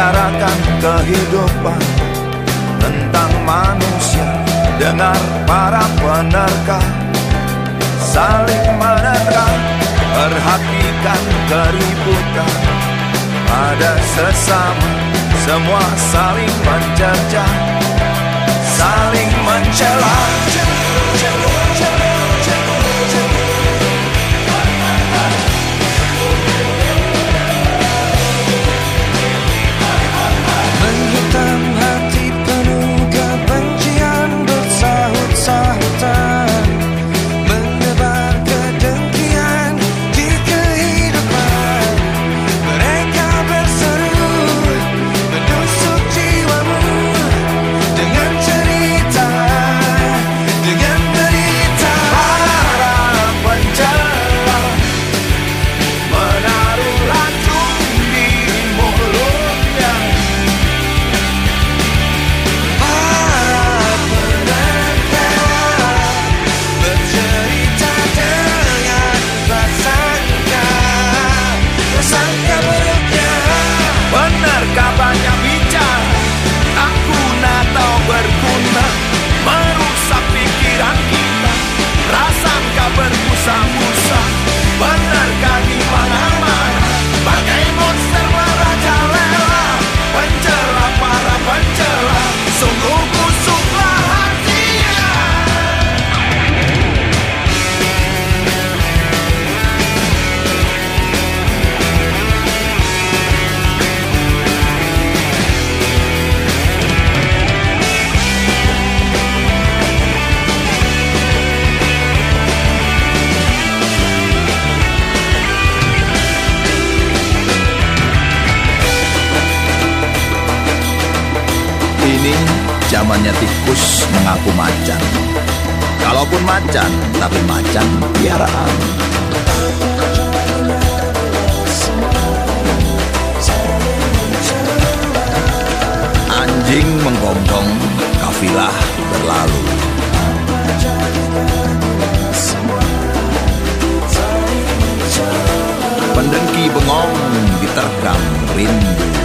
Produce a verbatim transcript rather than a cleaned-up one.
membicarakan kehidupan tentang manusia. Dengar para penerka saling menerka, perhatikan keributan pada sesama. Semua saling mencerca, saling mencela. Menghitam hati penuh kebencian bersahut-sahutan, menebar kedengkian di kehidupan. Mereka berseru menusuk jiwamu dengan cerita, dengan derita. Para pencela menaruh racun di mulutnya. Para penerka bercerita dengan prasangka, prasangka buruknya. Penerka banyak bicara, tak guna atau berguna, merusak pikiran kita, prasangka berbusa-busa. Penerka di mana-mana, bagai monster merajalela. Pencela, para pencela, sungguh busuklah hatinya. Ini zamannya tikus mengaku macan. Kalaupun macan, tapi macan piaraan. Anjing menggonggong, kafilah berlalu. Pendengki bengong diterkam rindu.